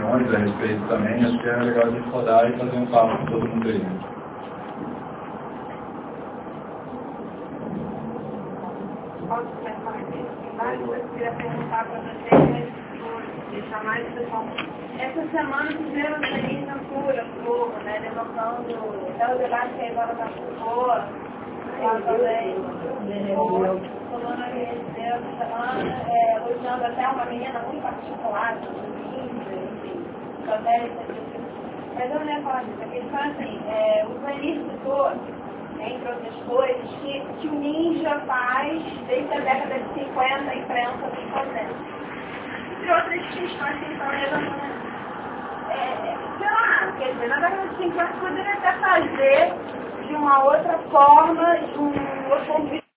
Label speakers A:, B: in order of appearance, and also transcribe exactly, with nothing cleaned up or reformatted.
A: discussões a respeito também, acho que é legal a gente rodar e fazer um papo com todo mundo aí.
B: Posso começar aqui? Eu queria perguntar para vocês, mas vou deixar mais pessoal. Essa semana tivemos aí na cura, Globo, né, levantando até o debate que agora está por fora, lá também, falando a respeito essa semana, é, elogiando até uma menina muito particular, enfim, também, mas eu não ia falar disso, a questão é assim, é, o Clenis citou, entre outras coisas, que, que o ninja faz desde a década de cinquenta, a imprensa vem fazendo. E outras questões que estão levantando. É, sei lá, quer dizer, na década de cinquenta poderia até fazer de uma outra forma, de um outro ponto de vista.